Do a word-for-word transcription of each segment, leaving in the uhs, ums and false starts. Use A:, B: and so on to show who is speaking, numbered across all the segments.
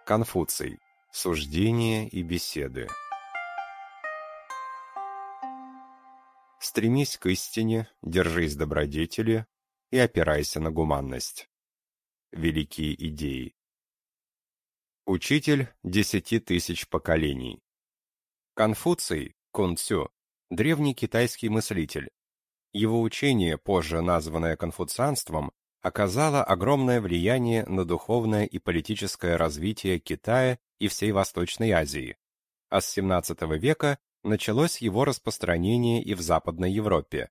A: Конфуций. Суждения и беседы. Стремись к истине, держись добродетели и опирайся на гуманность. Великие идеи. Учитель десяти тысяч поколений. Конфуций, Кун Цю, древний китайский мыслитель. Его учение, позже названное конфуцианством, оказало огромное влияние на духовное и политическое развитие Китая и всей Восточной Азии, а с семнадцатого века началось его распространение и в Западной Европе.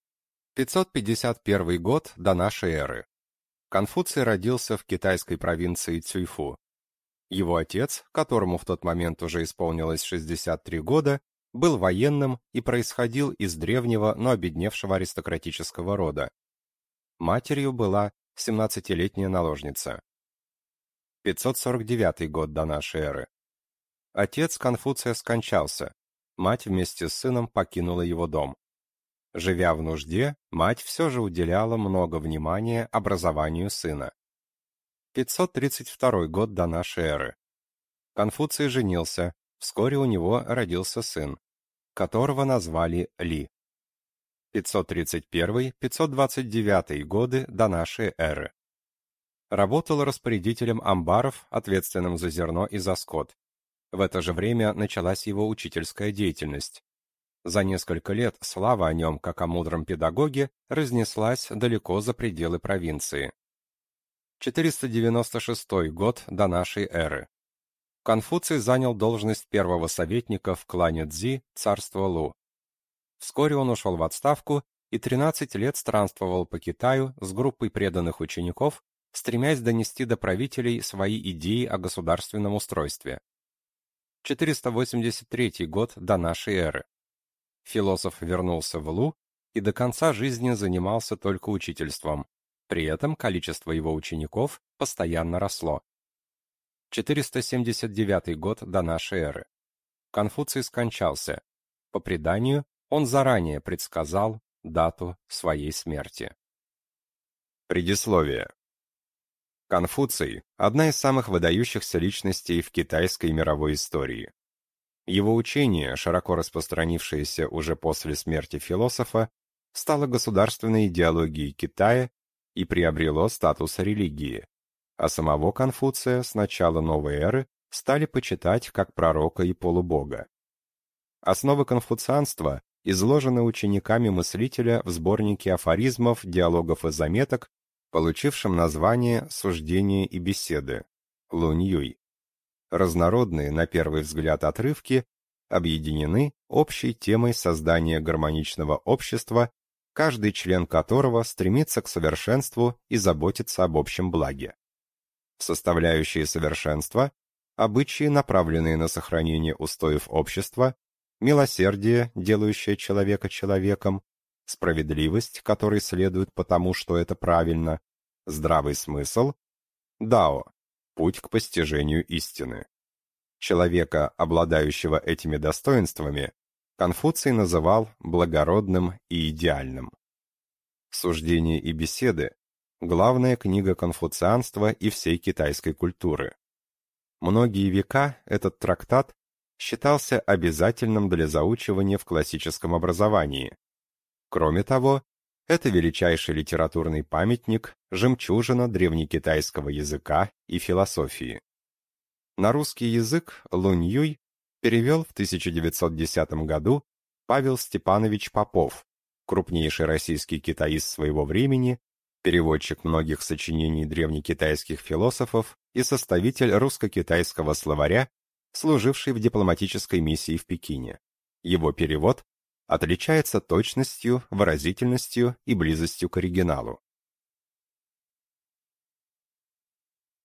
A: пятьсот пятьдесят первый год до нашей эры. Конфуций родился в китайской провинции Цюйфу. Его отец, которому в тот момент уже исполнилось шестьдесят три года, был военным и происходил из древнего, но обедневшего аристократического рода. Матерью была семнадцатилетняя наложница. пятьсот сорок девятый год до нашей эры. Отец Конфуция скончался. Мать вместе с сыном покинула его дом. Живя в нужде, мать все же уделяла много внимания образованию сына. пятьсот тридцать второй год до нашей эры. Конфуций женился. Вскоре у него родился сын, которого назвали Ли. пятьсот тридцать первый — пятьсот двадцать девятый годы до нашей эры. Работал распорядителем амбаров, ответственным за зерно и за скот. В это же время началась его учительская деятельность. За несколько лет слава о нем, как о мудром педагоге, разнеслась далеко за пределы провинции. четыреста девяносто шестой год до нашей эры. Конфуций занял должность первого советника в клане Цзи, царства Лу. Вскоре он ушел в отставку и тринадцать лет странствовал по Китаю с группой преданных учеников, стремясь донести до правителей свои идеи о государственном устройстве. четыреста восемьдесят третий год до нашей эры. Философ вернулся в Лу и до конца жизни занимался только учительством. При этом количество его учеников постоянно росло. четыреста семьдесят девятый год до нашей эры. Конфуций скончался. По преданию, он заранее предсказал дату своей смерти. Предисловие. Конфуций – одна из самых выдающихся личностей в китайской мировой истории. Его учение, широко распространившееся уже после смерти философа, стало государственной идеологией Китая и приобрело статус религии, а самого Конфуция с начала новой эры стали почитать как пророка и полубога. Основы конфуцианства изложены учениками мыслителя в сборнике афоризмов, диалогов и заметок, получившем название «Суждения и беседы» Лунь-Юй. Разнородные, на первый взгляд, отрывки объединены общей темой создания гармоничного общества, каждый член которого стремится к совершенству и заботится об общем благе. Составляющие совершенства – обычаи, направленные на сохранение устоев общества, милосердие, делающее человека человеком, справедливость, которой следует потому, что это правильно, здравый смысл, дао, путь к постижению истины. Человека, обладающего этими достоинствами, Конфуций называл благородным и идеальным. Суждения и беседы – главная книга конфуцианства и всей китайской культуры. Многие века этот трактат считался обязательным для заучивания в классическом образовании. Кроме того, это величайший литературный памятник, жемчужина древнекитайского языка и философии. На русский язык Лунь-Юй перевел в тысяча девятьсот десятом году Павел Степанович Попов, крупнейший российский китаист своего времени, переводчик многих сочинений древнекитайских философов и составитель русско-китайского словаря, служивший в дипломатической миссии в Пекине. Его перевод отличается точностью, выразительностью и близостью к оригиналу.